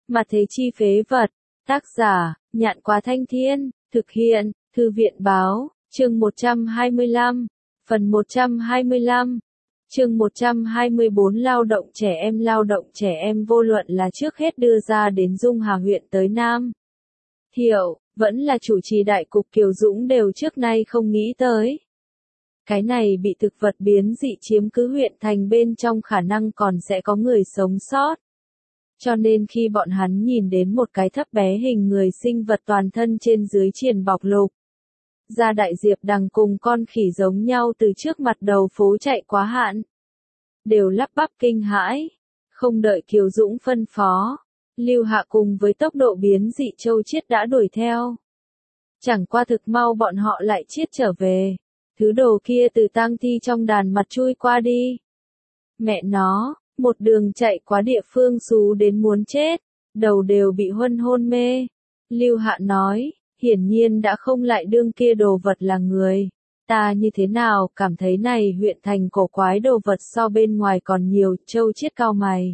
Mà thế chi phế vật. Tác giả, Nhạn Quá Thanh Thiên, thực hiện, Thư viện báo, chương 125, phần 125. Chương 124 lao động trẻ em vô luận là trước hết đưa ra đến Dung Hà huyện tới Nam Thiệu, vẫn là chủ trì đại cục Kiều Dũng đều trước nay không nghĩ tới. Cái này bị thực vật biến dị chiếm cứ huyện thành bên trong khả năng còn sẽ có người sống sót. Cho nên khi bọn hắn nhìn đến một cái thấp bé hình người sinh vật toàn thân trên dưới triền bọc lục. Gia Đại Diệp Đằng cùng con khỉ giống nhau từ trước mặt đầu phố chạy quá hạn. Đều lắp bắp kinh hãi. Không đợi Kiều Dũng phân phó. Lưu Hạ cùng với tốc độ biến dị châu chiết đã đuổi theo. Chẳng qua thực mau bọn họ lại chiết trở về. Thứ đồ kia từ tang thi trong đàn mặt chui qua đi. Mẹ nó, một đường chạy qua địa phương xú đến muốn chết. Đầu đều bị hôn mê. Lưu Hạ nói, hiển nhiên đã không lại đương kia đồ vật là người. Ta như thế nào cảm thấy này huyện thành cổ quái đồ vật so bên ngoài còn nhiều. Châu chiết cao mày.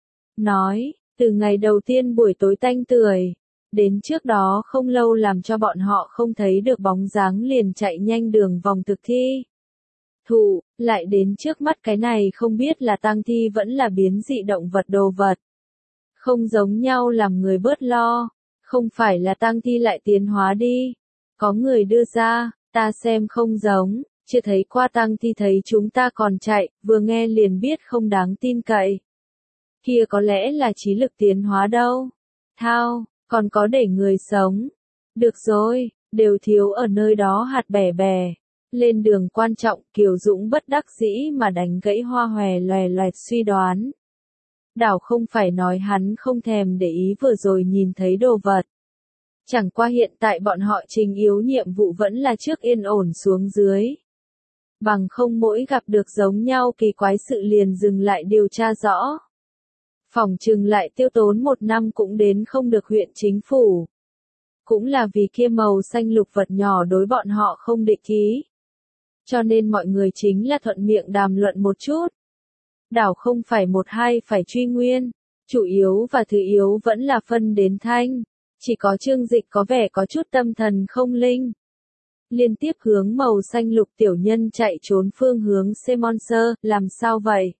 Nói, từ ngày đầu tiên buổi tối tanh tưởi, đến trước đó không lâu làm cho bọn họ không thấy được bóng dáng liền chạy nhanh đường vòng thực thi. Thụ, lại đến trước mắt cái này không biết là tang thi vẫn là biến dị động vật đồ vật. Không giống nhau làm người bớt lo, không phải là tang thi lại tiến hóa đi. Có người đưa ra, ta xem không giống, chưa thấy qua tang thi thấy chúng ta còn chạy, vừa nghe liền biết không đáng tin cậy. Kia có lẽ là trí lực tiến hóa đâu. Thao, còn có để người sống. Được rồi, đều thiếu ở nơi đó hạt bẻ bè. Lên đường quan trọng, Kiều Dũng bất đắc dĩ mà đánh gãy Hoa Hòe loè suy đoán. Đảo không phải nói hắn không thèm để ý vừa rồi nhìn thấy đồ vật. Chẳng qua hiện tại bọn họ trình yếu nhiệm vụ vẫn là trước yên ổn xuống dưới. Bằng không mỗi gặp được giống nhau kỳ quái sự liền dừng lại điều tra rõ. Phỏng chừng lại tiêu tốn 1 năm cũng đến không được huyện chính phủ. Cũng là vì kia màu xanh lục vật nhỏ đối bọn họ không địch ý. Cho nên mọi người chính là thuận miệng đàm luận một chút. Đảo không phải một hai phải truy nguyên, chủ yếu và thứ yếu vẫn là phân đến thanh. Chỉ có Trương Dịch có vẻ có chút tâm thần không linh. Liên tiếp hướng màu xanh lục tiểu nhân chạy trốn phương hướng Semonser, làm sao vậy?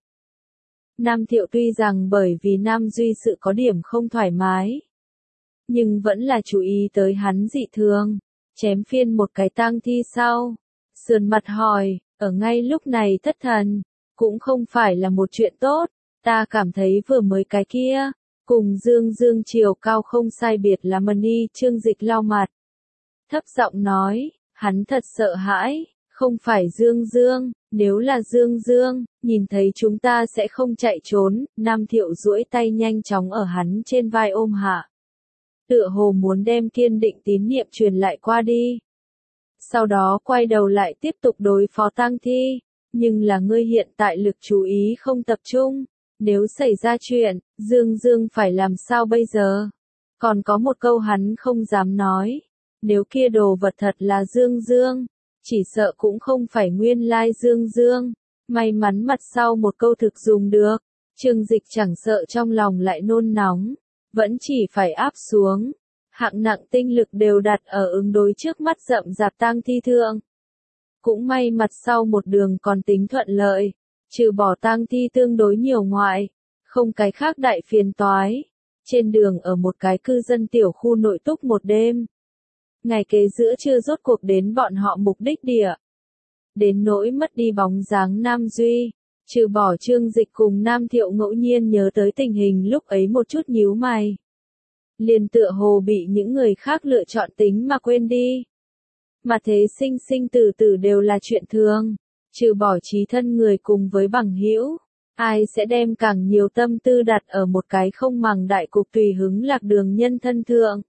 Nam Thiệu tuy rằng bởi vì Nam Duy sự có điểm không thoải mái. Nhưng vẫn là chú ý tới hắn dị thường. Chém phiên một cái tang thi sau. Sườn mặt hỏi, ở ngay lúc này thất thần. Cũng không phải là một chuyện tốt. Ta cảm thấy vừa mới cái kia. Cùng Dương chiều cao không sai biệt là Mani. Trương Dịch lau mặt. Thấp giọng nói, hắn thật sợ hãi. Không phải Dương, nếu là Dương, nhìn thấy chúng ta sẽ không chạy trốn. Nam Thiệu duỗi tay nhanh chóng ở hắn trên vai ôm hạ. Tựa hồ muốn đem kiên định tín niệm truyền lại qua đi. Sau đó quay đầu lại tiếp tục đối phó tang thi. Nhưng là ngươi hiện tại lực chú ý không tập trung. Nếu xảy ra chuyện, Dương phải làm sao bây giờ? Còn có một câu hắn không dám nói. Nếu kia đồ vật thật là Dương. Chỉ sợ cũng không phải nguyên lai Dương. May mắn mặt sau một câu thực dùng được. Trương Dịch chẳng sợ trong lòng lại nôn nóng. Vẫn chỉ phải áp xuống. Hạng nặng tinh lực đều đặt ở ứng đối trước mắt rậm rạp tang thi thượng. Cũng may mặt sau một đường còn tính thuận lợi. Trừ bỏ tang thi tương đối nhiều ngoại. Không cái khác đại phiền toái. Trên đường ở một cái cư dân tiểu khu nội túc một đêm. Ngày kế giữa trưa rốt cuộc đến bọn họ mục đích địa. Đến nỗi mất đi bóng dáng Nam Duy, trừ bỏ Trương Dịch cùng Nam Thiệu ngẫu nhiên nhớ tới tình hình lúc ấy một chút nhíu mày. Liền tựa hồ bị những người khác lựa chọn tính mà quên đi. Mà thế sinh tử đều là chuyện thường, trừ bỏ trí thân người cùng với bằng hữu, ai sẽ đem càng nhiều tâm tư đặt ở một cái không màng đại cục tùy hứng lạc đường nhân thân thượng.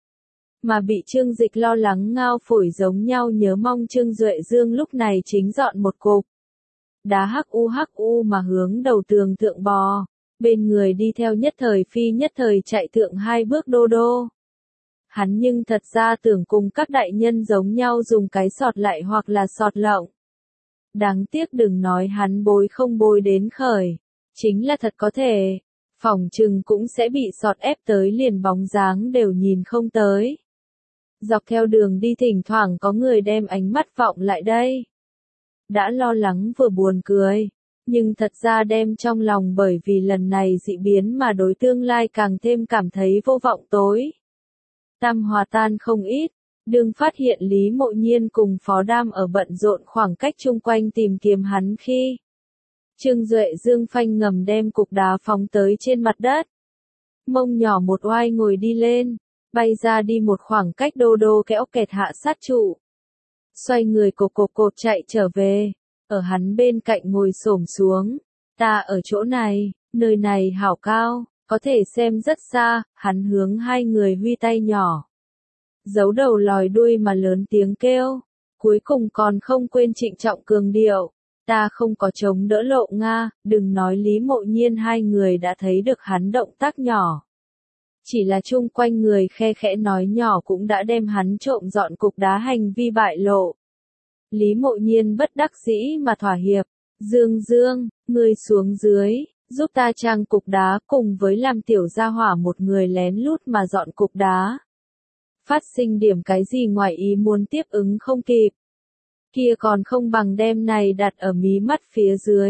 Mà bị Trương Dịch lo lắng ngao phổi giống nhau nhớ mong Trương Duệ Dương lúc này chính dọn một cục. Đá hắc u mà hướng đầu tường thượng bò, bên người đi theo nhất thời phi nhất thời chạy thượng 2 bước đô. Hắn nhưng thật ra tưởng cùng các đại nhân giống nhau dùng cái sọt lại hoặc là sọt lộng. Đáng tiếc đừng nói hắn bối không bối đến khởi, chính là thật có thể. Phỏng chừng cũng sẽ bị sọt ép tới liền bóng dáng đều nhìn không tới. Dọc theo đường đi thỉnh thoảng có người đem ánh mắt vọng lại đây. Đã lo lắng vừa buồn cười, nhưng thật ra đem trong lòng bởi vì lần này dị biến mà đối tương lai càng thêm cảm thấy vô vọng tối. Tam hòa tan không ít, đương phát hiện Lý Mộ Nhiên cùng Phó Đam ở bận rộn khoảng cách chung quanh tìm kiếm hắn khi Trương Duệ Dương phanh ngầm đem cục đá phóng tới trên mặt đất. Mông nhỏ một oai ngồi đi lên, bay ra đi một khoảng cách đô đô kéo kẹt hạ sát trụ. Xoay người cộp chạy trở về, ở hắn bên cạnh ngồi xổm xuống. Ta ở chỗ này, nơi này hảo cao, có thể xem rất xa, hắn hướng hai người huy tay nhỏ. Giấu đầu lòi đuôi mà lớn tiếng kêu, cuối cùng còn không quên trịnh trọng cường điệu. Ta không có chống đỡ lộ Nga, đừng nói Lý Mộ Nhiên hai người đã thấy được hắn động tác nhỏ. Chỉ là chung quanh người khe khẽ nói nhỏ cũng đã đem hắn trộm dọn cục đá hành vi bại lộ. Lý Mộ Nhiên bất đắc dĩ mà thỏa hiệp. Dương, ngươi xuống dưới, giúp ta trang cục đá cùng với làm tiểu gia hỏa một người lén lút mà dọn cục đá. Phát sinh điểm cái gì ngoài ý muốn tiếp ứng không kịp. Kia còn không bằng đem này đặt ở mí mắt phía dưới.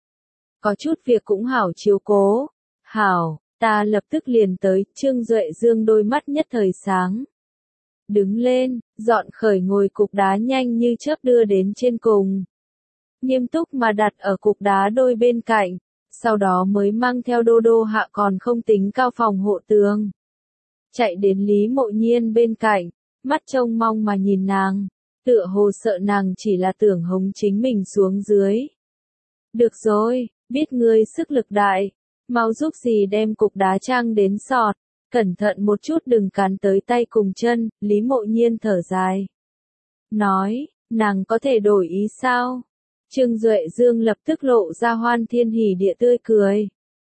Có chút việc cũng hảo chiếu cố. Hảo, ta lập tức liền tới, Trương Duệ Dương đôi mắt nhất thời sáng. Đứng lên, dọn khởi ngồi cục đá nhanh như chớp đưa đến trên cùng. Nghiêm túc mà đặt ở cục đá đôi bên cạnh, sau đó mới mang theo đô đô hạ còn không tính cao phòng hộ tường. Chạy đến Lý Mộ Nhiên bên cạnh, mắt trông mong mà nhìn nàng. Tựa hồ sợ nàng chỉ là tưởng hống chính mình xuống dưới. Được rồi, biết ngươi sức lực đại, mau giúp gì đem cục đá trang đến sọt, cẩn thận một chút đừng cán tới tay cùng chân, Lý Mộ Nhiên thở dài. Nói, nàng có thể đổi ý sao? Trương Duệ Dương lập tức lộ ra hoan thiên hỉ địa tươi cười.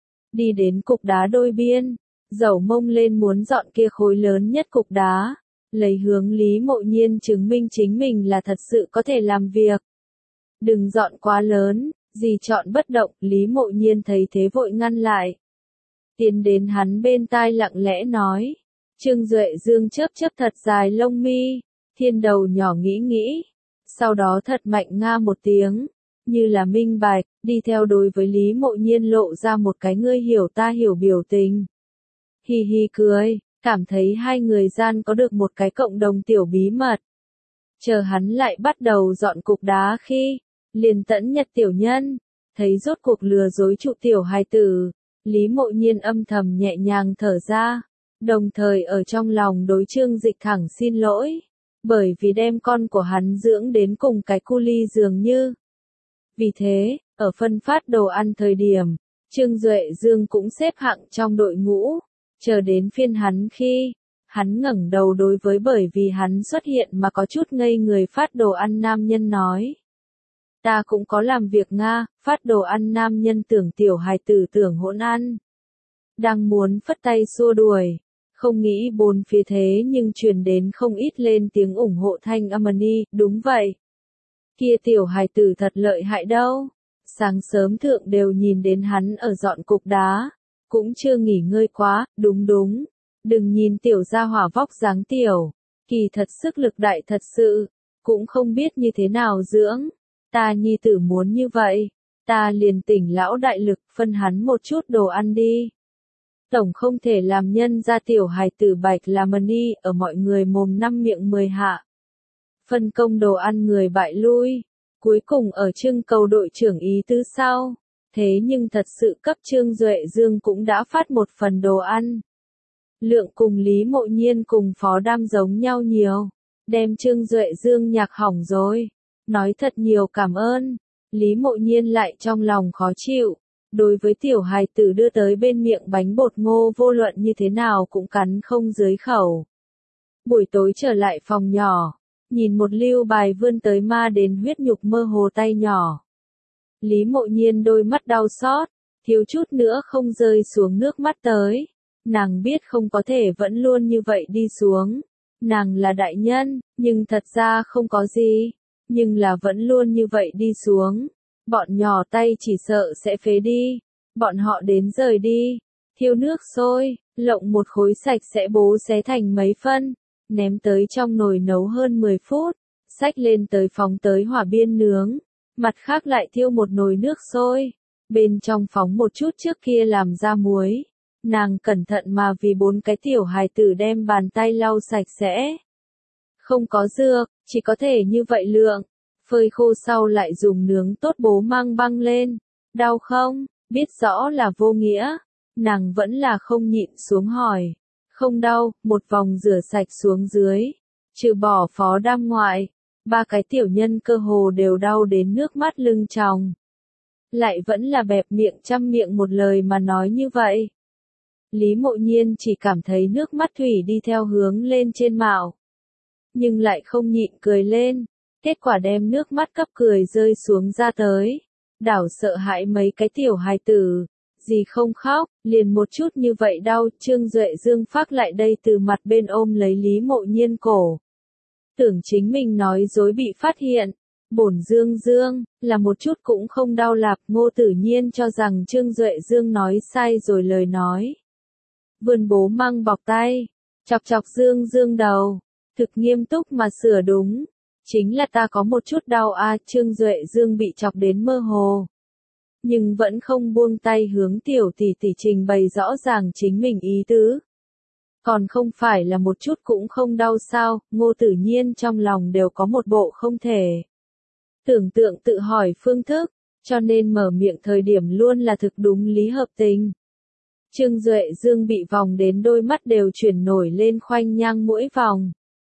Đi đến cục đá đôi biên, dẩu mông lên muốn dọn kia khối lớn nhất cục đá. Lấy hướng Lý Mộ Nhiên chứng minh chính mình là thật sự có thể làm việc. Đừng dọn quá lớn, gì chọn bất động, Lý Mộ Nhiên thấy thế vội ngăn lại. Tiến đến hắn bên tai lặng lẽ nói. Trương Duệ Dương chớp thật dài lông mi, thiên đầu nhỏ nghĩ. Sau đó thật mạnh nga một tiếng, như là minh bạch, đi theo đối với Lý Mộ Nhiên lộ ra một cái ngươi hiểu ta hiểu biểu tình. Hi hi cười. Cảm thấy hai người gian có được một cái cộng đồng tiểu bí mật. Chờ hắn lại bắt đầu dọn cục đá khi, liền tẫn nhật tiểu nhân, thấy rốt cuộc lừa dối trụ tiểu hài tử, Lý Mộ Nhiên âm thầm nhẹ nhàng thở ra, đồng thời ở trong lòng đối Trương Dịch thẳng xin lỗi, bởi vì đem con của hắn dưỡng đến cùng cái cu ly dường như. Vì thế, ở phân phát đồ ăn thời điểm, Trương Duệ Dương cũng xếp hạng trong đội ngũ. Chờ đến phiên hắn khi, hắn ngẩng đầu đối với bởi vì hắn xuất hiện mà có chút ngây người phát đồ ăn nam nhân nói. Ta cũng có làm việc Nga, phát đồ ăn nam nhân tưởng tiểu hài tử tưởng hỗn ăn. Đang muốn phất tay xua đuổi, không nghĩ bốn phía thế nhưng truyền đến không ít lên tiếng ủng hộ thanh Amani, đúng vậy. Kia tiểu hài tử thật lợi hại đâu, sáng sớm thượng đều nhìn đến hắn ở dọn cục đá. Cũng chưa nghỉ ngơi quá, đúng, đừng nhìn tiểu gia hỏa vóc dáng tiểu, kỳ thật sức lực đại thật sự, cũng không biết như thế nào dưỡng, ta nhi tử muốn như vậy, ta liền tỉnh lão đại lực phân hắn một chút đồ ăn đi. Tổng không thể làm nhân ra tiểu hài tử bạch làm ni ở mọi người mồm năm miệng 10 hạ. Phân công đồ ăn người bại lui, cuối cùng ở trưng cầu đội trưởng ý tứ sau. Thế nhưng thật sự cấp Trương Duệ Dương cũng đã phát một phần đồ ăn. Lượng cùng Lý Mộ Nhiên cùng Phó Đam giống nhau nhiều. Đem Trương Duệ Dương nhạc hỏng rồi. Nói thật nhiều cảm ơn. Lý Mộ Nhiên lại trong lòng khó chịu. Đối với tiểu hài tử đưa tới bên miệng bánh bột ngô vô luận như thế nào cũng cắn không dưới khẩu. Buổi tối trở lại phòng nhỏ. Nhìn một lưu bài vươn tới ma đến huyết nhục mơ hồ tay nhỏ. Lý Mộ Nhiên đôi mắt đau xót, thiếu chút nữa không rơi xuống nước mắt tới. Nàng biết không có thể vẫn luôn như vậy đi xuống. Nàng là đại nhân, nhưng thật ra không có gì. Nhưng là vẫn luôn như vậy đi xuống. Bọn nhỏ tay chỉ sợ sẽ phế đi. Bọn họ đến rời đi. Thiêu nước sôi, lộng một khối sạch sẽ bố xé thành mấy phân, ném tới trong nồi nấu hơn 10 phút, xách lên tới phóng tới hỏa biên nướng, mặt khác lại thiêu một nồi nước sôi, bên trong phóng một chút trước kia làm ra muối. Nàng cẩn thận mà vì 4 cái tiểu hài tử đem bàn tay lau sạch sẽ. Không có dược, chỉ có thể như vậy lượng, phơi khô sau lại dùng nướng tốt bố mang băng lên. Đau không? Biết rõ là vô nghĩa. Nàng vẫn là không nhịn xuống hỏi. Không đau, một vòng rửa sạch xuống dưới. Trừ bỏ Phó Đam ngoại, 3 cái tiểu nhân cơ hồ đều đau đến nước mắt lưng tròng. Lại vẫn là bẹp miệng chăm miệng một lời mà nói như vậy. Lý Mộ Nhiên chỉ cảm thấy nước mắt thủy đi theo hướng lên trên mạo. Nhưng lại không nhịn cười lên. Kết quả đem nước mắt cấp cười rơi xuống ra tới. Đảo sợ hãi mấy cái tiểu hài tử. Gì không khóc, liền một chút như vậy đau. Trương Duệ Dương phác lại đây từ mặt bên ôm lấy Lý Mộ Nhiên cổ. Tưởng chính mình nói dối bị phát hiện. Bổn Dương Dương, là một chút cũng không đau lạp. Ngô Tử Nhiên cho rằng Trương Duệ Dương nói sai rồi lời nói. Vươn bố măng bọc tay, chọc chọc Dương Dương đầu, thực nghiêm túc mà sửa đúng. Chính là ta có một chút đau a. Trương Duệ Dương bị chọc đến mơ hồ. Nhưng vẫn không buông tay hướng tiểu tỷ tỷ trình bày rõ ràng chính mình ý tứ. Còn không phải là một chút cũng không đau sao? Ngô Tử Nhiên trong lòng đều có một bộ không thể tưởng tượng tự hỏi phương thức, cho nên mở miệng thời điểm luôn là thực đúng lý hợp tình. Trương Duệ Dương bị vòng đến đôi mắt đều chuyển nổi lên khoanh nhang mỗi vòng.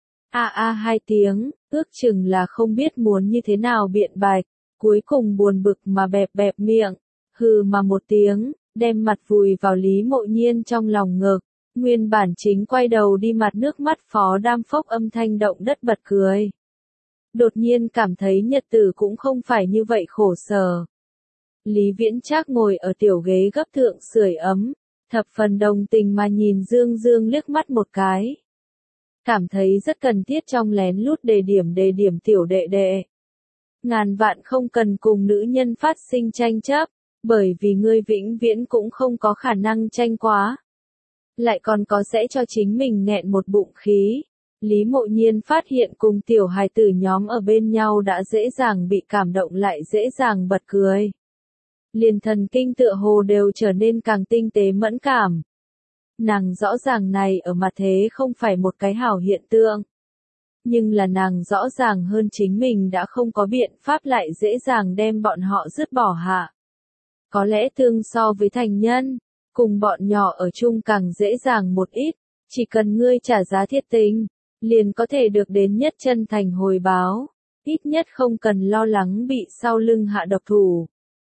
Hai tiếng, ước chừng là không biết muốn như thế nào biện bạch, cuối cùng buồn bực mà bẹp bẹp miệng, hừ mà một tiếng, đem mặt vùi vào Lý Mộ Nhiên trong lòng ngực, nguyên bản chính quay đầu đi mặt nước mắt Phó Đam phốc âm thanh động đất bật cười. Đột nhiên cảm thấy nhật tử cũng không phải như vậy khổ sở. Lý Viễn Trác ngồi ở tiểu ghế gấp thượng sưởi ấm, thập phần đồng tình mà nhìn Dương Dương liếc mắt một cái. Cảm thấy rất cần thiết trong lén lút đề điểm tiểu đệ đệ. Ngàn vạn không cần cùng nữ nhân phát sinh tranh chấp, bởi vì ngươi vĩnh viễn cũng không có khả năng tranh quá. Lại còn có sẽ cho chính mình nghẹn một bụng khí. Lý Mộ Nhiên phát hiện cùng tiểu hài tử nhóm ở bên nhau đã dễ dàng bị cảm động lại dễ dàng bật cười. Liền thần kinh tựa hồ đều trở nên càng tinh tế mẫn cảm. Nàng rõ ràng này ở mặt thế không phải một cái hảo hiện tượng. Nhưng là nàng rõ ràng hơn chính mình đã không có biện pháp lại dễ dàng đem bọn họ dứt bỏ hạ. Có lẽ tương so với thành nhân, cùng bọn nhỏ ở chung càng dễ dàng một ít, chỉ cần ngươi trả giá thiết tình, liền có thể được đến nhất chân thành hồi báo, ít nhất không cần lo lắng bị sau lưng hạ độc thủ.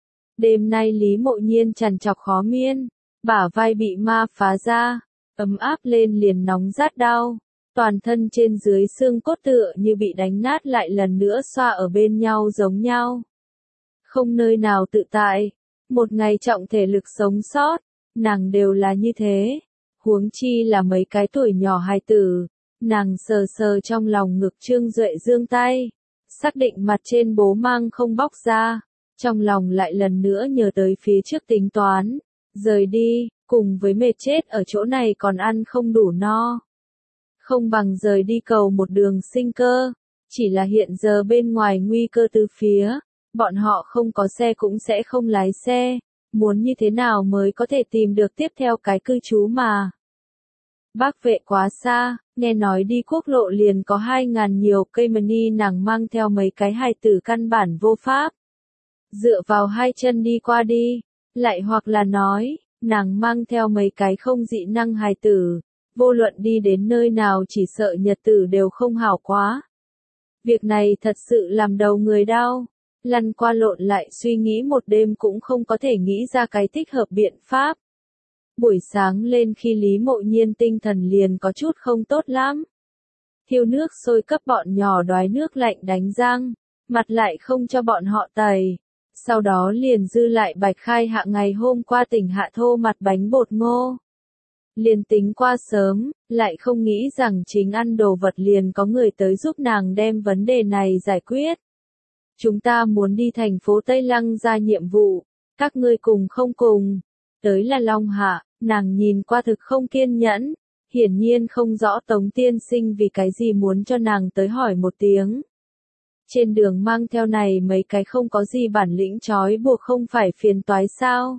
Đêm nay Lý Mộ Nhiên trằn trọc khó miên, bả vai bị ma phá ra, ấm áp lên liền nóng rát đau, toàn thân trên dưới xương cốt tựa như bị đánh nát lại lần nữa xoa ở bên nhau giống nhau. Không nơi nào tự tại, một ngày trọng thể lực sống sót, nàng đều là như thế, huống chi là mấy cái tuổi nhỏ hài tử. Nàng sờ sờ trong lòng ngực Trương Duệ Dương tay, xác định mặt trên bố mang không bóc ra, trong lòng lại lần nữa nhớ tới phía trước tính toán, rời đi, cùng với mệt chết ở chỗ này còn ăn không đủ no. Không bằng rời đi cầu một đường sinh cơ, chỉ là hiện giờ bên ngoài nguy cơ từ phía, bọn họ không có xe cũng sẽ không lái xe, muốn như thế nào mới có thể tìm được tiếp theo cái cư trú mà. Bác vệ quá xa, nghe nói đi quốc lộ liền có 2.000 nhiều cây mani nàng mang theo mấy cái hài tử căn bản vô pháp. Dựa vào hai chân đi qua đi, lại hoặc là nói, nàng mang theo mấy cái không dị năng hài tử, vô luận đi đến nơi nào chỉ sợ nhật tử đều không hảo quá. Việc này thật sự làm đầu người đau, lăn qua lộn lại suy nghĩ một đêm cũng không có thể nghĩ ra cái thích hợp biện pháp. Buổi sáng lên khi Lý Mộ Nhiên tinh thần liền có chút không tốt lắm. Thiêu nước sôi cấp bọn nhỏ đoái nước lạnh đánh răng, mặt lại không cho bọn họ tẩy. Sau đó liền dư lại bạch khai hạ ngày hôm qua tỉnh hạ thô mặt bánh bột ngô. Liền tính qua sớm, lại không nghĩ rằng chính ăn đồ vật liền có người tới giúp nàng đem vấn đề này giải quyết. Chúng ta muốn đi thành phố Tây Lăng ra nhiệm vụ, các ngươi cùng không cùng? Tới là Long Hạ, nàng nhìn qua thực không kiên nhẫn, hiển nhiên không rõ Tống tiên sinh vì cái gì muốn cho nàng tới hỏi một tiếng. Trên đường mang theo này mấy cái không có gì bản lĩnh trói buộc không phải phiền toái sao.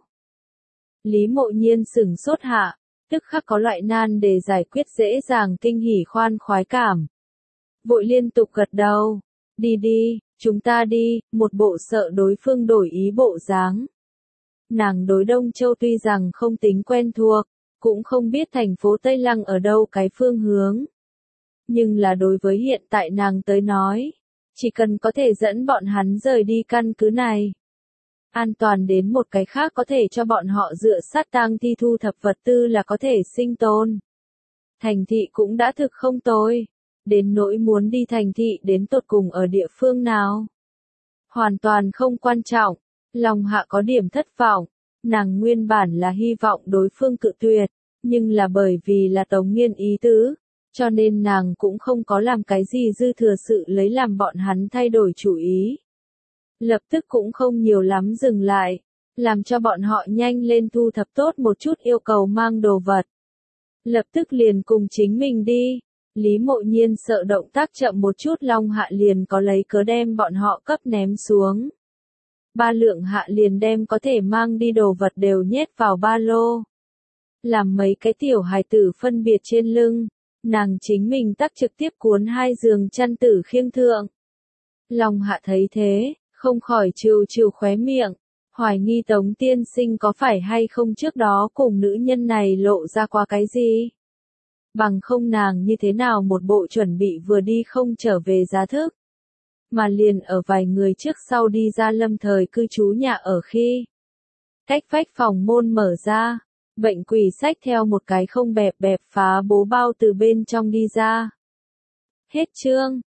Lý Mộ Nhiên sửng sốt hạ, tức khắc có loại nan để giải quyết dễ dàng kinh hỉ khoan khoái cảm. Vội liên tục gật đầu, đi đi, chúng ta đi, một bộ sợ đối phương đổi ý bộ dáng. Nàng đối Đông Châu tuy rằng không tính quen thuộc, cũng không biết thành phố Tây Lăng ở đâu cái phương hướng. Nhưng là đối với hiện tại nàng tới nói, chỉ cần có thể dẫn bọn hắn rời đi căn cứ này. An toàn đến một cái khác có thể cho bọn họ dựa sát tang thi thu thập vật tư là có thể sinh tồn. Thành thị cũng đã thực không tồi. Đến nỗi muốn đi thành thị đến tột cùng ở địa phương nào. Hoàn toàn không quan trọng. Long Hạ có điểm thất vọng. Nàng nguyên bản là hy vọng đối phương cự tuyệt. Nhưng là bởi vì là Tống Nghiên ý tứ. Cho nên nàng cũng không có làm cái gì dư thừa sự lấy làm bọn hắn thay đổi chủ ý. Lập tức cũng không nhiều lắm dừng lại. Làm cho bọn họ nhanh lên thu thập tốt một chút yêu cầu mang đồ vật. Lập tức liền cùng chính mình đi. Lý Mộ Nhiên sợ động tác chậm một chút Long Hạ liền có lấy cớ đem bọn họ cấp ném xuống. Ba lượng hạ liền đem có thể mang đi đồ vật đều nhét vào ba lô. Làm mấy cái tiểu hài tử phân biệt trên lưng, nàng chính mình tắc trực tiếp cuốn 2 giường chăn tử khiêng thượng. Long Hạ thấy thế, không khỏi trừ trừ khóe miệng, hoài nghi Tống tiên sinh có phải hay không trước đó cùng nữ nhân này lộ ra qua cái gì. Bằng không nàng như thế nào một bộ chuẩn bị vừa đi không trở về giá thức. Mà liền ở vài người trước sau đi ra lâm thời cư trú nhà ở khi. Cách vách phòng môn mở ra. Bệnh quỷ xách theo một cái không bẹp bẹp phá bố bao từ bên trong đi ra. Hết chương.